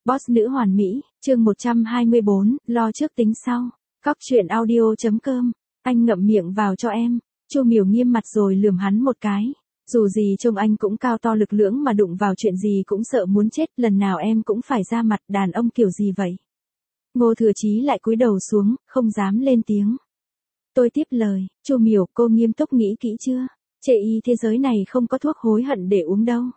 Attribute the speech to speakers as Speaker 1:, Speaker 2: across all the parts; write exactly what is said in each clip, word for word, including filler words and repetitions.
Speaker 1: Boss nữ hoàn mỹ, chương một trăm hai mươi bốn, lo trước tính sau. Cóc truyện audio chấm com, anh ngậm miệng vào cho em. Chu Miểu nghiêm mặt rồi lườm hắn một cái. Dù gì trông anh cũng cao to lực lưỡng mà đụng vào chuyện gì cũng sợ muốn chết, lần nào em cũng phải ra mặt, đàn ông kiểu gì vậy? Ngô Thừa Chí lại cúi đầu xuống, không dám lên tiếng. Tôi tiếp lời, Chu Miểu, cô nghiêm túc nghĩ kỹ chưa? Chê y thế giới này không có thuốc hối hận để uống đâu.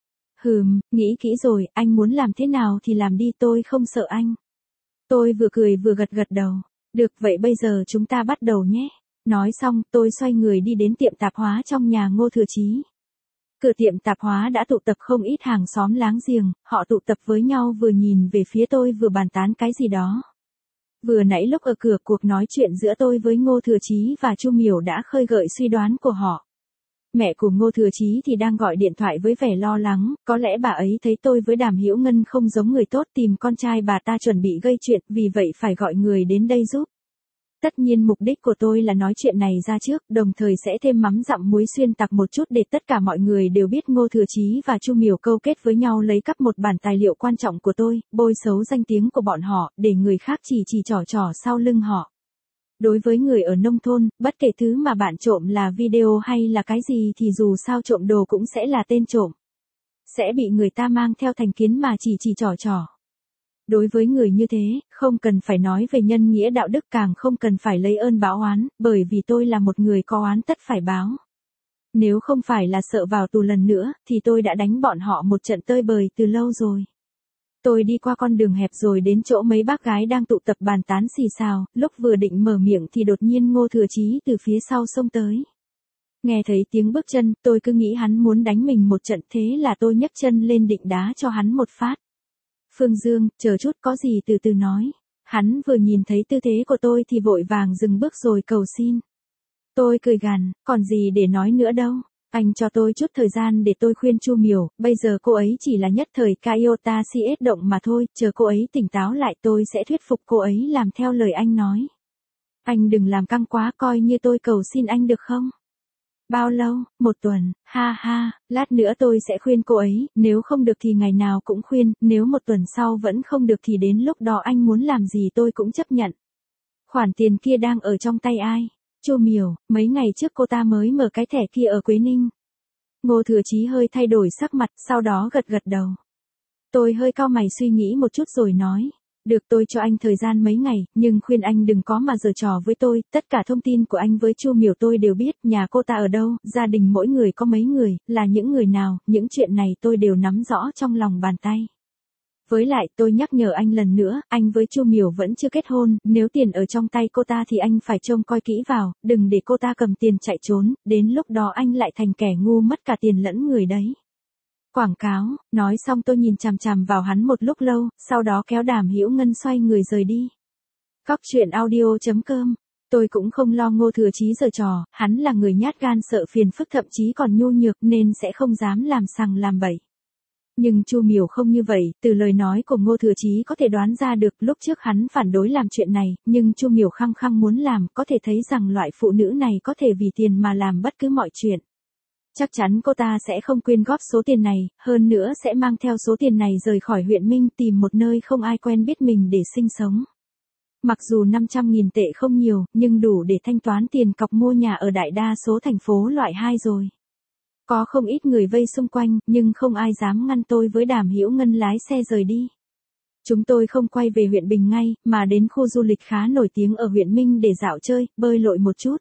Speaker 1: Hừm, nghĩ kỹ rồi, anh muốn làm thế nào thì làm đi, tôi không sợ anh. Tôi vừa cười vừa gật gật đầu. Được, vậy bây giờ chúng ta bắt đầu nhé. Nói xong, tôi xoay người đi đến tiệm tạp hóa trong nhà Ngô Thừa Chí. Cửa tiệm tạp hóa đã tụ tập không ít hàng xóm láng giềng, họ tụ tập với nhau vừa nhìn về phía tôi vừa bàn tán cái gì đó. Vừa nãy lúc ở cửa, cuộc nói chuyện giữa tôi với Ngô Thừa Chí và Chu Miểu đã khơi gợi suy đoán của họ. Mẹ của Ngô Thừa Chí thì đang gọi điện thoại với vẻ lo lắng, có lẽ bà ấy thấy tôi với Đàm Hữu Ngân không giống người tốt, tìm con trai bà ta chuẩn bị gây chuyện, vì vậy phải gọi người đến đây giúp. Tất nhiên mục đích của tôi là nói chuyện này ra trước, đồng thời sẽ thêm mắm dặm muối xuyên tạc một chút để tất cả mọi người đều biết Ngô Thừa Chí và Chu Miểu câu kết với nhau lấy cắp một bản tài liệu quan trọng của tôi, bôi xấu danh tiếng của bọn họ, để người khác chỉ chỉ trỏ trỏ sau lưng họ. Đối với người ở nông thôn, bất kể thứ mà bạn trộm là video hay là cái gì thì dù sao trộm đồ cũng sẽ là tên trộm. Sẽ bị người ta mang theo thành kiến mà chỉ chỉ trỏ trỏ. Đối với người như thế, không cần phải nói về nhân nghĩa đạo đức, càng không cần phải lấy ơn báo oán, bởi vì tôi là một người có oán tất phải báo. Nếu không phải là sợ vào tù lần nữa, thì tôi đã đánh bọn họ một trận tơi bời từ lâu rồi. Tôi đi qua con đường hẹp rồi đến chỗ mấy bác gái đang tụ tập bàn tán xì xào, lúc vừa định mở miệng thì đột nhiên Ngô Thừa Chí từ phía sau xông tới. Nghe thấy tiếng bước chân, tôi cứ nghĩ hắn muốn đánh mình một trận, thế là tôi nhấc chân lên định đá cho hắn một phát. Phương Dương, chờ chút, có gì từ từ nói. Hắn vừa nhìn thấy tư thế của tôi thì vội vàng dừng bước rồi cầu xin. Tôi cười gằn, còn gì để nói nữa đâu. Anh cho tôi chút thời gian để tôi khuyên Chu Miểu, bây giờ cô ấy chỉ là nhất thời Iota xê ét động mà thôi, chờ cô ấy tỉnh táo lại tôi sẽ thuyết phục cô ấy làm theo lời anh nói. Anh đừng làm căng quá, coi như tôi cầu xin anh được không? Bao lâu? Một tuần, ha ha, lát nữa tôi sẽ khuyên cô ấy, nếu không được thì ngày nào cũng khuyên, nếu một tuần sau vẫn không được thì đến lúc đó anh muốn làm gì tôi cũng chấp nhận. Khoản tiền kia đang ở trong tay ai? Chu Miểu, mấy ngày trước cô ta mới mở cái thẻ kia ở Quế Ninh. Ngô Thừa Chí hơi thay đổi sắc mặt, sau đó gật gật đầu. Tôi hơi cau mày suy nghĩ một chút rồi nói. Được, tôi cho anh thời gian mấy ngày, nhưng khuyên anh đừng có mà giở trò với tôi, tất cả thông tin của anh với Chu Miểu tôi đều biết, nhà cô ta ở đâu, gia đình mỗi người có mấy người, là những người nào, những chuyện này tôi đều nắm rõ trong lòng bàn tay. Với lại tôi nhắc nhở anh lần nữa, anh với Chu Miểu vẫn chưa kết hôn, nếu tiền ở trong tay cô ta thì anh phải trông coi kỹ vào, đừng để cô ta cầm tiền chạy trốn, đến lúc đó anh lại thành kẻ ngu mất cả tiền lẫn người đấy. Quảng cáo, nói xong tôi nhìn chằm chằm vào hắn một lúc lâu, sau đó kéo Đàm Hữu Ngân xoay người rời đi. Cóc truyện audio chấm com, tôi cũng không lo Ngô Thừa Chí giở trò, hắn là người nhát gan sợ phiền phức thậm chí còn nhu nhược nên sẽ không dám làm sằng làm bậy. Nhưng Chu Miểu không như vậy, từ lời nói của Ngô Thừa Chí có thể đoán ra được lúc trước hắn phản đối làm chuyện này, nhưng Chu Miểu khăng khăng muốn làm, có thể thấy rằng loại phụ nữ này có thể vì tiền mà làm bất cứ mọi chuyện. Chắc chắn cô ta sẽ không quyên góp số tiền này, hơn nữa sẽ mang theo số tiền này rời khỏi huyện Minh tìm một nơi không ai quen biết mình để sinh sống. Mặc dù năm trăm nghìn tệ không nhiều, nhưng đủ để thanh toán tiền cọc mua nhà ở đại đa số thành phố loại hai rồi. Có không ít người vây xung quanh, nhưng không ai dám ngăn tôi với Đàm Hữu Ngân lái xe rời đi. Chúng tôi không quay về huyện Bình ngay, mà đến khu du lịch khá nổi tiếng ở huyện Minh để dạo chơi, bơi lội một chút.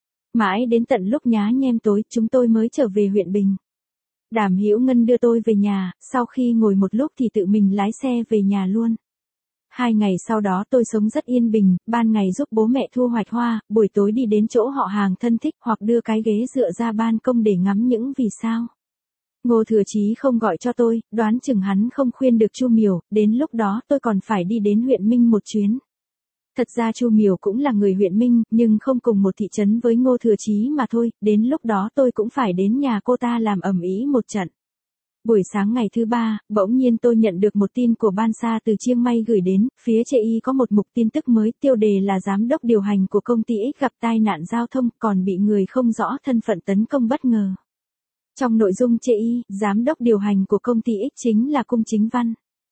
Speaker 1: Mãi đến tận lúc nhá nhem tối, chúng tôi mới trở về huyện Bình. Đàm Hữu Ngân đưa tôi về nhà, sau khi ngồi một lúc thì tự mình lái xe về nhà luôn. Hai ngày sau đó tôi sống rất yên bình, ban ngày giúp bố mẹ thu hoạch hoa, buổi tối đi đến chỗ họ hàng thân thích hoặc đưa cái ghế dựa ra ban công để ngắm những vì sao. Ngô Thừa Chí không gọi cho tôi, đoán chừng hắn không khuyên được Chu Miểu, đến lúc đó tôi còn phải đi đến huyện Minh một chuyến. Thật ra Chu Miểu cũng là người huyện Minh, nhưng không cùng một thị trấn với Ngô Thừa Chí mà thôi, đến lúc đó tôi cũng phải đến nhà cô ta làm ầm ĩ một trận. Buổi sáng ngày thứ ba, bỗng nhiên tôi nhận được một tin của Ban Sa từ Chiang Mai gửi đến, phía chê y có một mục tin tức mới, tiêu đề là giám đốc điều hành của công ty X gặp tai nạn giao thông, còn bị người không rõ thân phận tấn công bất ngờ. Trong nội dung chê y, giám đốc điều hành của công ty X chính là Cung Chính Văn.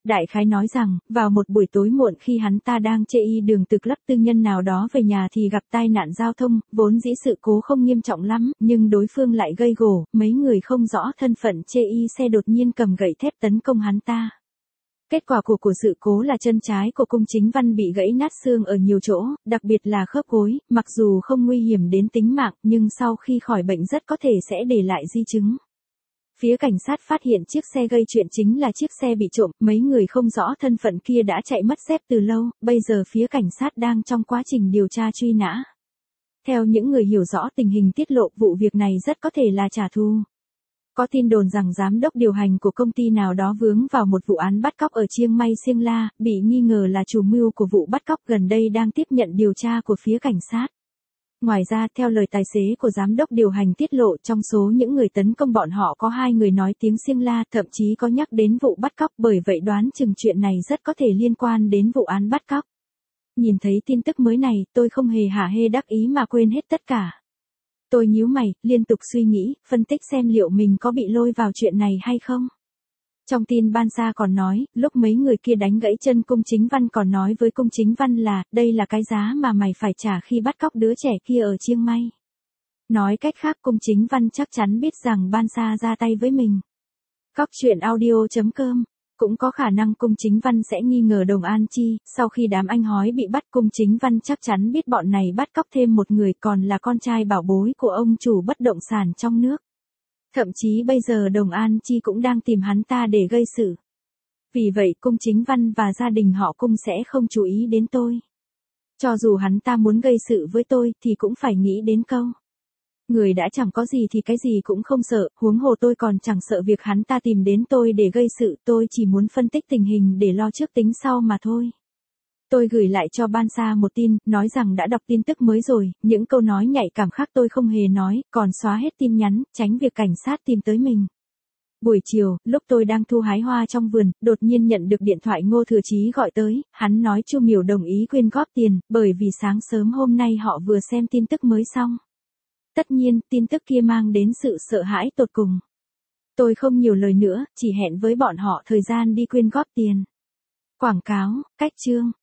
Speaker 1: Đại khái nói rằng, vào một buổi tối muộn khi hắn ta đang chê y đường từ club tư nhân nào đó về nhà thì gặp tai nạn giao thông, vốn dĩ sự cố không nghiêm trọng lắm, nhưng đối phương lại gây gổ, mấy người không rõ thân phận chê y xe đột nhiên cầm gậy thép tấn công hắn ta. Kết quả của của sự cố là chân trái của Cung Chính Văn bị gãy nát xương ở nhiều chỗ, đặc biệt là khớp gối, mặc dù không nguy hiểm đến tính mạng, nhưng sau khi khỏi bệnh rất có thể sẽ để lại di chứng. Phía cảnh sát phát hiện chiếc xe gây chuyện chính là chiếc xe bị trộm, mấy người không rõ thân phận kia đã chạy mất dép từ lâu, bây giờ phía cảnh sát đang trong quá trình điều tra truy nã. Theo những người hiểu rõ tình hình tiết lộ, vụ việc này rất có thể là trả thù. Có tin đồn rằng giám đốc điều hành của công ty nào đó vướng vào một vụ án bắt cóc ở Chiang Mai Siêng La, bị nghi ngờ là chủ mưu của vụ bắt cóc gần đây đang tiếp nhận điều tra của phía cảnh sát. Ngoài ra, theo lời tài xế của giám đốc điều hành tiết lộ, trong số những người tấn công bọn họ có hai người nói tiếng Siêng La, thậm chí có nhắc đến vụ bắt cóc, bởi vậy đoán chừng chuyện này rất có thể liên quan đến vụ án bắt cóc. Nhìn thấy tin tức mới này, tôi không hề hả hê đắc ý mà quên hết tất cả. Tôi nhíu mày, liên tục suy nghĩ, phân tích xem liệu mình có bị lôi vào chuyện này hay không. Trong tin Ban Sa còn nói, lúc mấy người kia đánh gãy chân Cung Chính Văn còn nói với Cung Chính Văn là, đây là cái giá mà mày phải trả khi bắt cóc đứa trẻ kia ở Chiang Mai. Nói cách khác, Cung Chính Văn chắc chắn biết rằng Ban Sa ra tay với mình. Cóc truyện audio chấm com. Cũng có khả năng Cung Chính Văn sẽ nghi ngờ Đồng An Chi, sau khi đám anh hói bị bắt, Cung Chính Văn chắc chắn biết bọn này bắt cóc thêm một người, còn là con trai bảo bối của ông chủ bất động sản trong nước. Thậm chí bây giờ Đồng An Chi cũng đang tìm hắn ta để gây sự. Vì vậy Cung Chính Văn và gia đình họ Cung sẽ không chú ý đến tôi. Cho dù hắn ta muốn gây sự với tôi thì cũng phải nghĩ đến câu. Người đã chẳng có gì thì cái gì cũng không sợ, huống hồ tôi còn chẳng sợ việc hắn ta tìm đến tôi để gây sự, tôi chỉ muốn phân tích tình hình để lo trước tính sau mà thôi. Tôi gửi lại cho Ban Sa một tin, nói rằng đã đọc tin tức mới rồi, những câu nói nhạy cảm khác tôi không hề nói, còn xóa hết tin nhắn, tránh việc cảnh sát tìm tới mình. Buổi chiều, lúc tôi đang thu hái hoa trong vườn, đột nhiên nhận được điện thoại Ngô Thừa Chí gọi tới, hắn nói Chu Miểu đồng ý quyên góp tiền, bởi vì sáng sớm hôm nay họ vừa xem tin tức mới xong. Tất nhiên, tin tức kia mang đến sự sợ hãi tột cùng. Tôi không nhiều lời nữa, chỉ hẹn với bọn họ thời gian đi quyên góp tiền. Quảng cáo, cách chương.